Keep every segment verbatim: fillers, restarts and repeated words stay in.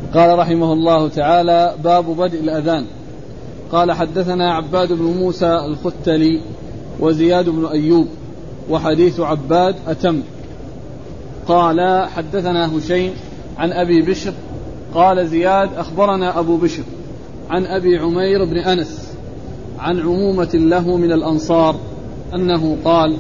قال رحمه الله تعالى: باب بدء الأذان. قال: حدثنا عباد بن موسى الختلي وزياد بن أيوب، وحديث عباد أتم. قال: حدثنا هشيم عن أبي بشر. قال زياد: أخبرنا أبو بشر عن أبي عمير بن أنس عن عمومة له من الأنصار أنه قال: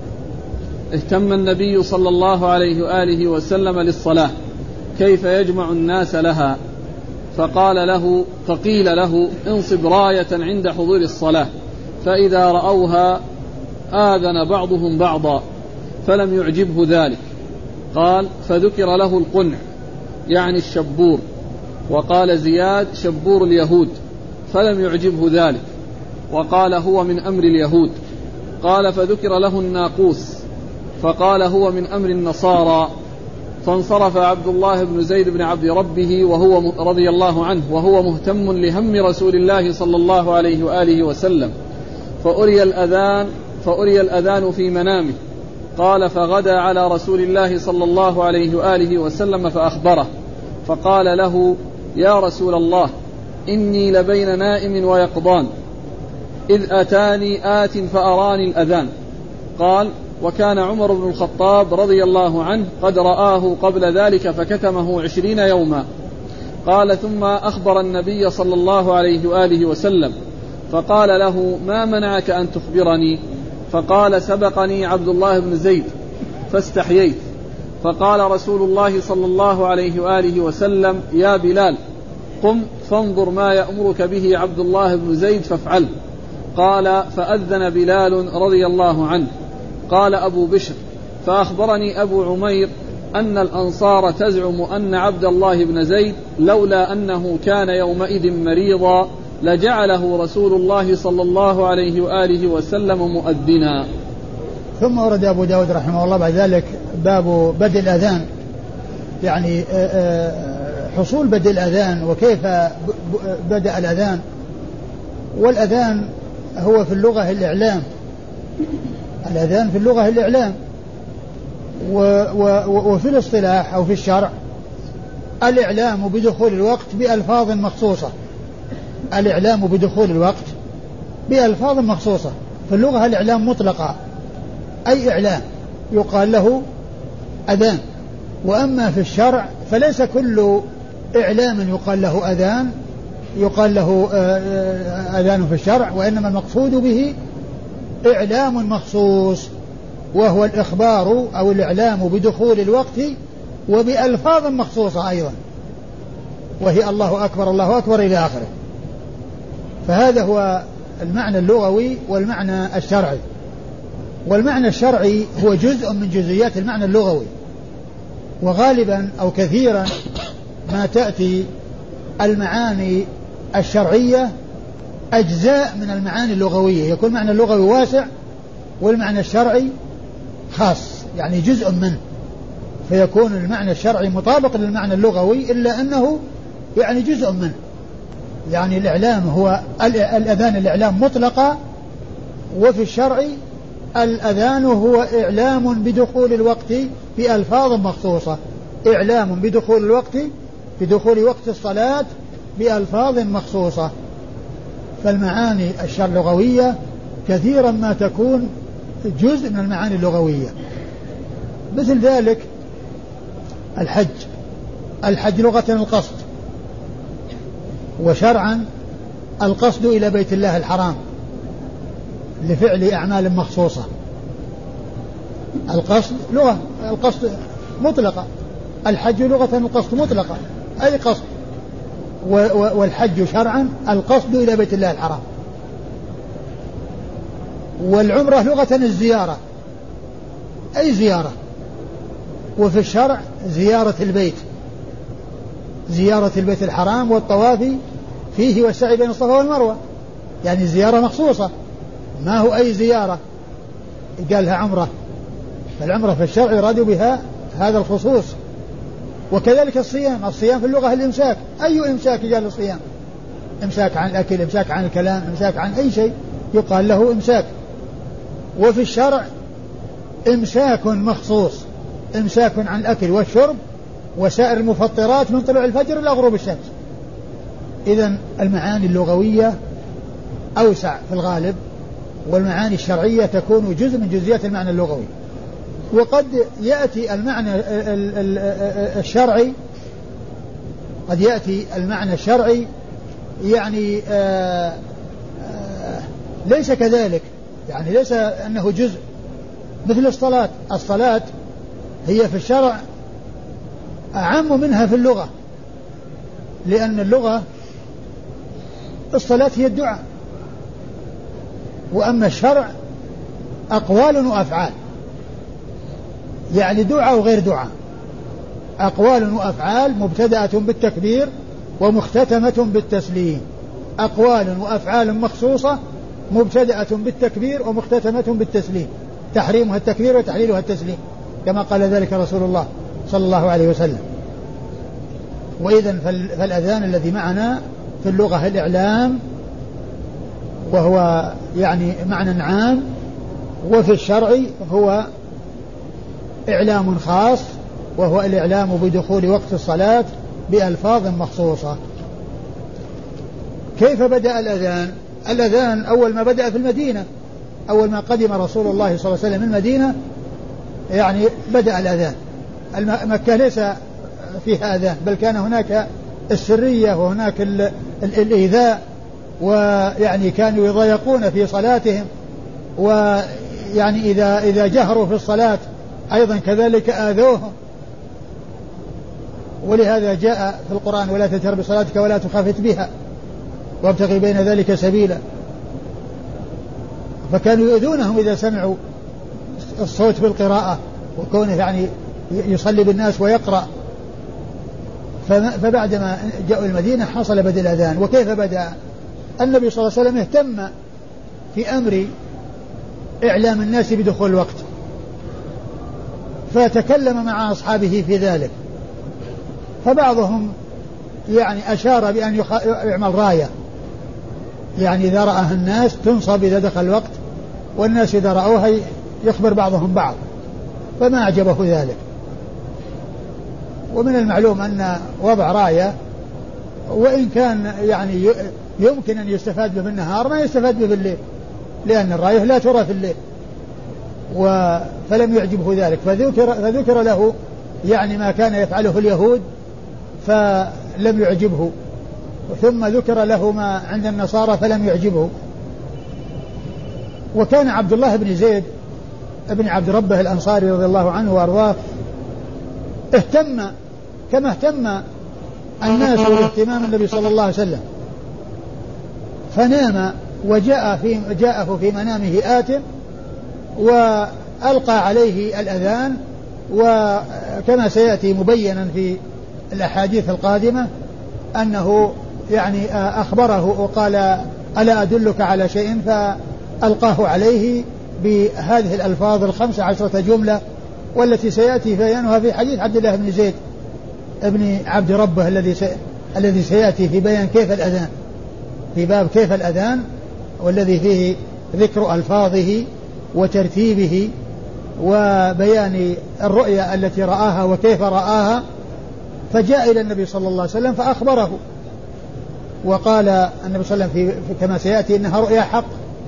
اهتم النبي صلى الله عليه وآله وسلم للصلاة كيف يجمع الناس لها، فقال له فقيل له: انصب راية عند حضور الصلاة، فإذا رأوها آذن بعضهم بعضا، فلم يعجبه ذلك. قال: فذكر له القنع يعني الشبور، وقال زياد: شبور اليهود، فلم يعجبه ذلك، وقال: هو من أمر اليهود. قال: فذكر له الناقوس، فقال: هو من أمر النصارى. فانصرف عبد الله بن زيد بن عبد ربه وهو رضي الله عنه وهو مهتم لهم رسول الله صلى الله عليه وآله وسلم، فأري الأذان فأري الأذان في منامه. قال: فغدا على رسول الله صلى الله عليه وآله وسلم فأخبره، فقال له: يا رسول الله، إني لبين نائم ويقظان، إذ أتاني آت فأراني الأذان. قال: وكان عمر بن الخطاب رضي الله عنه قد رآه قبل ذلك فكتمه عشرين يوما. قال: ثم أخبر النبي صلى الله عليه وآله وسلم، فقال له: ما منعك أن تخبرني؟ فقال: سبقني عبد الله بن زيد فاستحييت. فقال رسول الله صلى الله عليه وآله وسلم: يا بلال، قم فانظر ما يأمرك به عبد الله بن زيد فافعل. قال: فأذن بلال رضي الله عنه. قال أبو بشر: فأخبرني أبو عمير أن الأنصار تزعم أن عبد الله بن زيد لولا أنه كان يومئذ مريضا لجعله رسول الله صلى الله عليه وآله وسلم مؤذنا. ثم ورد أبو داود رحمه الله بعد ذلك باب بدء الأذان، يعني حصول بدء الأذان وكيف بدأ الأذان. والأذان هو في اللغة الإعلام، الأذان في اللغة الإعلام، وفي الاصطلاح أو في الشرع الإعلام بدخول الوقت بألفاظ مخصوصة، الإعلام بدخول الوقت بألفاظ مخصوصة. في اللغة الإعلام مطلقة، أي إعلام يقال له أذان. وأما في الشرع فليس كل إعلام يقال له أذان يقال له أذان في الشرع، وإنما المقصود به إعلام مخصوص، وهو الإخبار أو الإعلام بدخول الوقت وبألفاظ مخصوصة أيضا، وهي الله أكبر الله أكبر إلى آخره. فهذا هو المعنى اللغوي والمعنى الشرعي. والمعنى الشرعي هو جزء من جزئيات المعنى اللغوي، وغالبا أو كثيرا ما تأتي المعاني الشرعية أجزاء من المعاني اللغوية، يكون المعنى اللغوي واسع والمعنى الشرعي خاص، يعني جزء منه، فيكون المعنى الشرعي مطابق للمعنى اللغوي إلا أنه يعني جزء منه. يعني الإعلام هو الأذان الإعلام مطلقة، وفي الشرع الأذان هو إعلام بدخول الوقت بألفاظ مخصوصة، إعلام بدخول الوقت بدخول وقت الصلاة بألفاظ مخصوصة. فالمعاني اللغوية كثيرا ما تكون جزء من المعاني اللغوية. مثل ذلك الحج، الحج لغة القصد، وشرعا القصد إلى بيت الله الحرام لفعل أعمال مخصوصة. القصد لغة القصد مطلقة، الحج لغة القصد مطلقة، أي قصد. والحج شرعا القصد إلى بيت الله الحرام. والعمرة لغة الزيارة، أي زيارة. وفي الشرع زيارة البيت، زيارة البيت الحرام والطواف فيه والسعي بين الصفا والمروة، يعني زيارة مخصوصة، ما هو أي زيارة قالها عمرة. فالعمرة في الشرع يراد بها هذا الخصوص. وكذلك الصيام، الصيام في اللغة الإمساك، أي إمساك قال الصيام؟ إمساك عن الأكل، إمساك عن الكلام، إمساك عن أي شيء يقال له إمساك. وفي الشرع إمساك مخصوص، إمساك عن الأكل والشرب وسائر المفطرات من طلوع الفجر إلى غروب الشمس. إذن المعاني اللغوية أوسع في الغالب، والمعاني الشرعية تكون جزء من جزئيات المعنى اللغوي. وقد يأتي المعنى الشرعي قد يأتي المعنى الشرعي يعني آآ آآ ليس كذلك، يعني ليس أنه جزء، مثل الصلاة. الصلاة هي في الشرع أعم منها في اللغة، لأن اللغة الصلاة هي الدعاء، وأما الشرع أقوال وأفعال، يعني دعاء وغير دعاء، أقوال وأفعال مبتدأة بالتكبير ومختتمة بالتسليم، أقوال وأفعال مخصوصة مبتدأة بالتكبير ومختتمة بالتسليم، تحريمها التكبير وتحليلها التسليم، كما قال ذلك رسول الله صلى الله عليه وسلم. وإذن فالأذان الذي معنا في اللغة الإعلام، وهو يعني معنى عام، وفي الشرع هو إعلام خاص، وهو الإعلام بدخول وقت الصلاة بألفاظ مخصوصة. كيف بدأ الأذان؟ الأذان أول ما بدأ في المدينة، أول ما قدم رسول الله صلى الله عليه وسلم من المدينة يعني بدأ الأذان. مكة ليس فيها أذان، بل كان هناك السرية وهناك ال ال الإيذاء، ويعني كانوا يضايقون في صلاتهم، ويعني إذا إذا جهروا في الصلاة أيضا كذلك آذوهم. ولهذا جاء في القرآن: ولا تجهر بصلاتك ولا تخافت بها وابتغي بين ذلك سبيلا. فكانوا يؤذونهم إذا سمعوا الصوت بالقراءة، وكونه يعني يصلي بالناس ويقرأ. فبعدما جاءوا المدينة حصل بدء الأذان. وكيف بدأ؟ النبي صلى الله عليه وسلم اهتم في أمر إعلام الناس بدخول الوقت، فتكلم مع أصحابه في ذلك. فبعضهم يعني أشار بأن يعمل راية، يعني إذا رأها الناس تنصب إذا دخل الوقت، والناس إذا رأوها يخبر بعضهم بعض، فما أعجبه ذلك. ومن المعلوم أن وضع راية وإن كان يعني يمكن أن يستفاد به بالنهار ما يستفاد به بالليل، لأن الراية لا ترى في الليل، فلم يعجبه ذلك. فذكر, فذكر له يعني ما كان يفعله اليهود فلم يعجبه، ثم ذكر له ما عند النصارى فلم يعجبه. وكان عبد الله بن زيد ابن عبد ربه الأنصاري رضي الله عنه وأرضاه اهتم كما اهتم الناس باهتمام النبي صلى الله عليه وسلم، فنام وجاء في جاءه في منامه آت وألقى عليه الأذان، وكما سيأتي مبينا في الأحاديث القادمة أنه يعني أخبره وقال: ألا أدلك على شيء؟ فألقاه عليه بهذه الألفاظ الخمسة عشرة جملة، والتي سيأتي بيانها في حديث عبد الله بن زيد ابن عبد ربه الذي الذي سيأتي في بيان كيف الأذان، في باب كيف الأذان، والذي فيه ذكر ألفاظه وترتيبه وبيان الرؤيا التي رآها وكيف رآها. فجاء إلى النبي صلى الله عليه وسلم فأخبره، وقال النبي صلى الله عليه وسلم في كما سيأتي إنها رؤيا حق،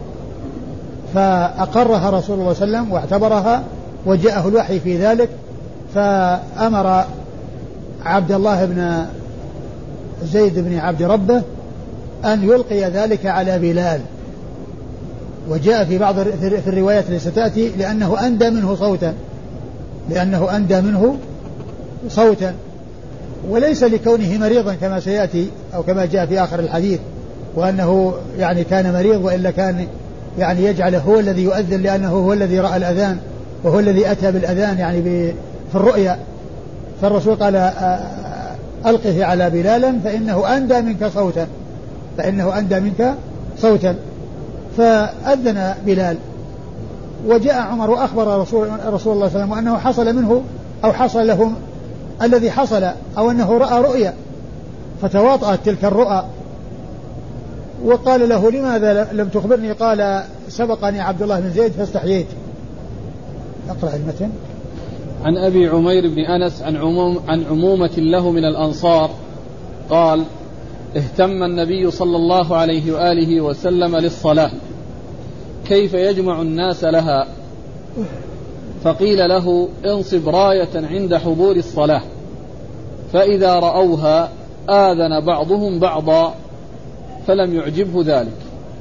فأقرها رسول الله صلى الله عليه وسلم واعتبرها، وجاءه الوحي في ذلك، فأمر عبد الله بن زيد بن عبد ربه أن يلقي ذلك على بلال. وجاء في بعض في الروايات التي ستأتي لأنه أندى منه صوتا لأنه أندى منه صوتا وليس لكونه مريضا كما سيأتي أو كما جاء في آخر الحديث، وأنه يعني كان مريض، وإلا كان يعني يجعله هو الذي يؤذن، لأنه هو الذي رأى الأذان وهو الذي أتى بالأذان يعني في الرؤيا. فالرسول قال: ألقه على بلال فإنه أندى منك صوتا فإنه أندى منك صوتا فأذن بلال. وجاء عمر وأخبر رسول, رسول الله صلى الله عليه وسلم أنه حصل منه أو حصل له الذي حصل، أو أنه رأى رؤيا، فتواطأت تلك الرؤى. وقال له: لماذا لم تخبرني؟ قال: سبقني عبد الله بن زيد فاستحييت. أقرأ المتن. عن أبي عمير بن أنس عن, عموم عن عمومة له من الأنصار قال اهتم النبي صلى الله عليه وآله وسلم للصلاة كيف يجمع الناس لها فقيل له انصب راية عند حضور الصلاة فإذا رأوها آذن بعضهم بعضا فلم يعجبه ذلك.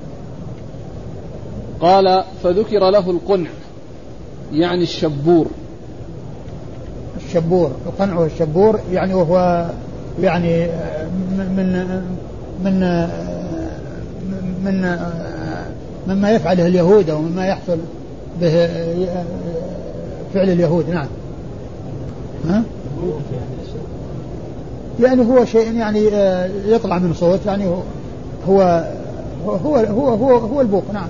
قال فذكر له القنع يعني الشبور. الشبور القنع والشبور يعني وهو يعني من من من مما يفعله اليهود أو مما يحصل به فعل اليهود. نعم. ها؟ يعني هو شيء يعني يطلع من صوت يعني هو هو هو هو هو, هو البوق. نعم.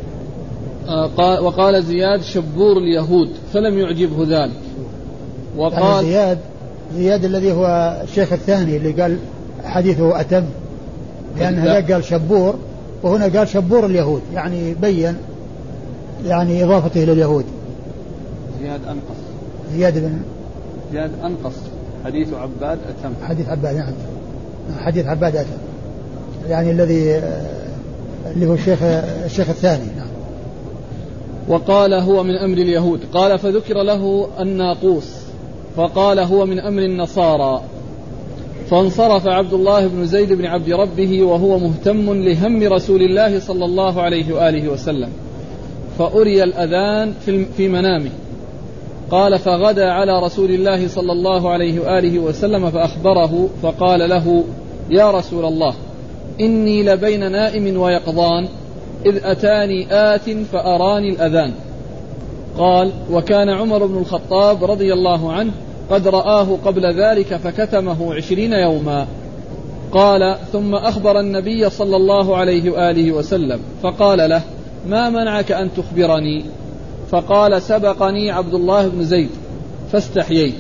وقال زياد شبور اليهود فلم يعجبه ذلك. وقال يعني زياد زياد الذي هو الشيخ الثاني اللي قال حديثه أتم لأن هذا قال شبور وهنا قال شبور اليهود يعني بين يعني إضافته إلى اليهود. زياد أنقص. زياد بن زياد أنقص حديث عباد أتم. حديث عباد نعم. حديث عباد أتم يعني الذي اللي هو الشيخ الشيخ الثاني. نعم. وقال هو من أمر اليهود. قال فذكر له الناقوس فقال هو من أمر النصارى. فانصرف عبد الله بن زيد بن عبد ربه وهو مهتم لهم رسول الله صلى الله عليه وآله وسلم فأري الأذان في منامه. قال فغدا على رسول الله صلى الله عليه وآله وسلم فأخبره فقال له يا رسول الله إني لبين نائم ويقظان إذ أتاني آت فأراني الأذان. قال وكان عمر بن الخطاب رضي الله عنه قد رآه قبل ذلك فكتمه عشرين يوما. قال ثم أخبر النبي صلى الله عليه وآله وسلم فقال له ما منعك أن تخبرني؟ فقال سبقني عبد الله بن زيد فاستحييت.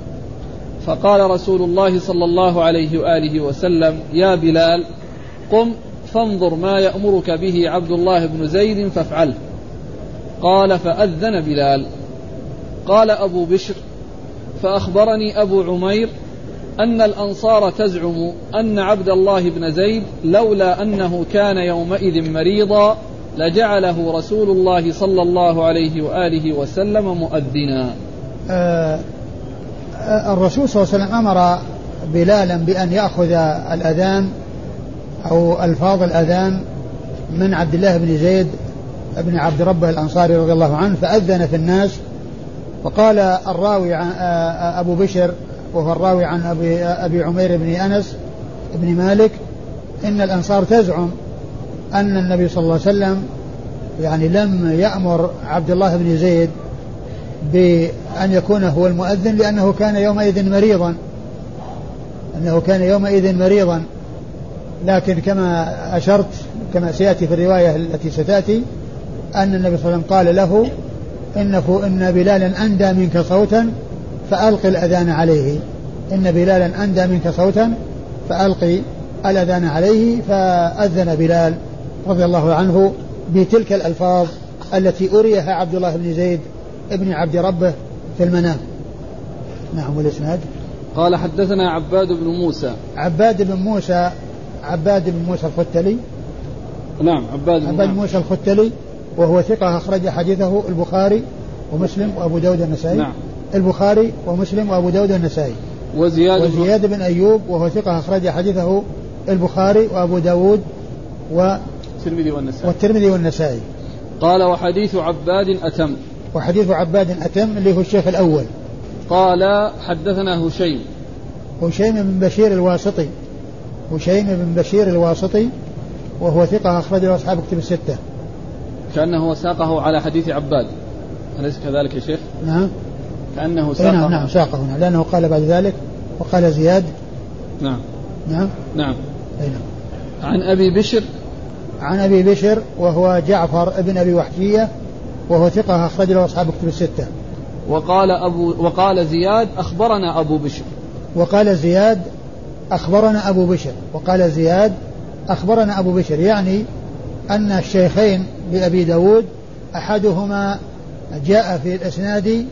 فقال رسول الله صلى الله عليه وآله وسلم يا بلال قم فانظر ما يأمرك به عبد الله بن زيد فافعله. قال فأذن بلال. قال أبو بشر فأخبرني أبو عمير أن الأنصار تزعم أن عبد الله بن زيد لولا أنه كان يومئذ مريضا لجعله رسول الله صلى الله عليه وآله وسلم مؤذنا. آه الرسول صلى الله عليه وسلم أمر بلالا بأن يأخذ الأذان أو ألفاظ الأذان من عبد الله بن زيد بن عبد ربه الأنصاري رضي الله عنه فأذن في الناس. وقال الراوي عن أبو بشر وهو الراوي عن أبي, أبي عمير بن أنس بن مالك إن الأنصار تزعم أن النبي صلى الله عليه وسلم يعني لم يأمر عبد الله بن زيد بأن يكون هو المؤذن لأنه كان يومئذ مريضا أنه كان يومئذ مريضا لكن كما أشرت كما سيأتي في الرواية التي ستأتي أن النبي صلى الله عليه وسلم قال له إنه إن بلالا أندى منك صوتا فألقي الأذان عليه إن بلالا أندى منك صوتا فألقي الأذان عليه. فأذن بلال رضي الله عنه بتلك الألفاظ التي أريها عبد الله بن زيد ابن عبد ربه في المنام. نعم. والإسناد قال حدثنا عباد بن موسى عباد بن موسى عباد بن موسى الختلي. نعم. عباد بن موسى الختلي وهو ثقة أخرج حديثه البخاري ومسلم وأبو داود النسائي. نعم. البخاري ومسلم وأبو داود النسائي. وزياد, وزياد بن أيوب وهو ثقة أخرج حديثه البخاري وأبو داود والترمذي والنسائي. والترمذي والنسائي. قال وحديث عباد أتم. وحديث عباد أتم اللي هو الشيخ الأول. قال حدثنا هشيم هشيم بن بشير الواسطي هشيم بن بشير الواسطي وهو ثقة أخرجه أصحاب كتب الستة. كأنه ساقه على حديث عباد أليس كذلك يا شيخ؟ نعم. كأنه ساقه. نعم نعم ساقه هنا لأنه قال بعد ذلك وقال زياد. نعم نعم نعم. نعم. عن أبي بشر عن أبي بشر وهو جعفر ابن أبي وحشية وهو ثقة أخرج له أصحاب كتب الستة. وقال أبو وقال زياد أخبرنا أبو بشر وقال زياد أخبرنا أبو بشر وقال زياد أخبرنا أبو بشر يعني أن الشيخين لأبي داود أحدهما جاء في الإسناد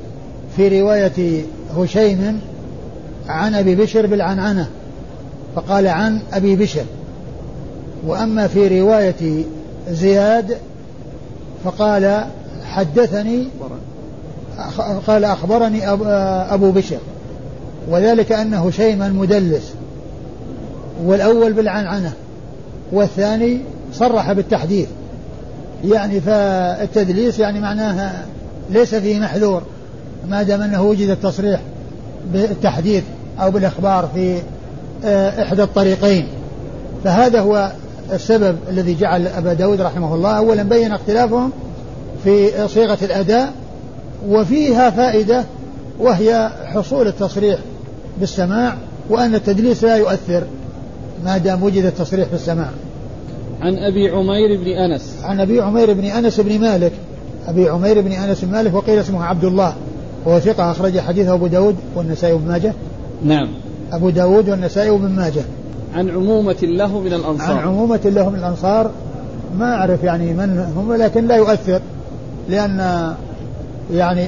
في رواية هشيم عن أبي بشر بالعنعنة فقال عن أبي بشر. وأما في رواية زياد فقال حدثني قال أخبرني أبو بشر، وذلك أن هشيما مدلس، والأول بالعنعنة والثاني صرح بالتحديث، يعني فالتدليس يعني معناها ليس فيه محذور ما دام أنه وجد التصريح بالتحديث أو بالإخبار في إحدى الطريقين. فهذا هو السبب الذي جعل أبا داود رحمه الله أولا بين اختلافهم في صيغة الأداء، وفيها فائدة وهي حصول التصريح بالسماع، وأن التدليس لا يؤثر ما دام وجد التصريح بالسماع. عن أبي عمير بن أنس عن أبي عمير بن أنس بن مالك أبي عمير بن أنس بن مالك وقيل اسمه عبد الله، وهو ثقة أخرج حديثه أبو داود والنسائي وابن ماجه. نعم. أبو داود والنسائي وابن ماجه. عن عمومة له من الأنصار. عن عمومة له من الأنصار ما أعرف يعني من هم، لكن لا يؤثر، لأن يعني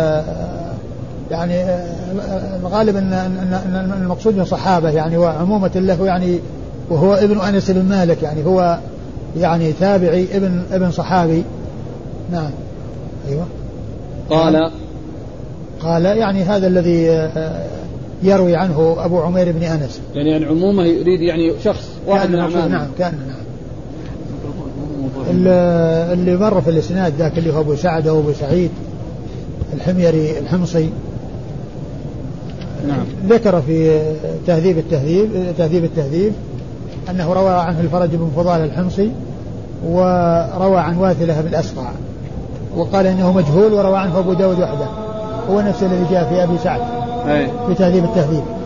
يعني الغالب أن المقصود من صحابة يعني، وعمومة له يعني وهو ابن أنس بن مالك، يعني هو يعني تابعي ابن ابن صحابي. نعم. أيوة. قال قال يعني هذا الذي يروي عنه أبو عمير بن أنس، يعني عن عمومه يريد يعني شخص واحد من أعمامه. نعم كان نعم. اللي مر في الإسناد ذاك اللي هو أبو سعد أو أبو سعيد الحميري الحمصي. نعم. ذكر في تهذيب التهذيب تهذيب التهذيب أنه روى عنه الفرج بن فضال الحمصي، وروى عن واثلة بالأسقع، وقال إنه مجهول، وروى عنه أبو داود وحده، هو نفس الذي جاء في أبي سعد أي. في تهذيب التهذيب.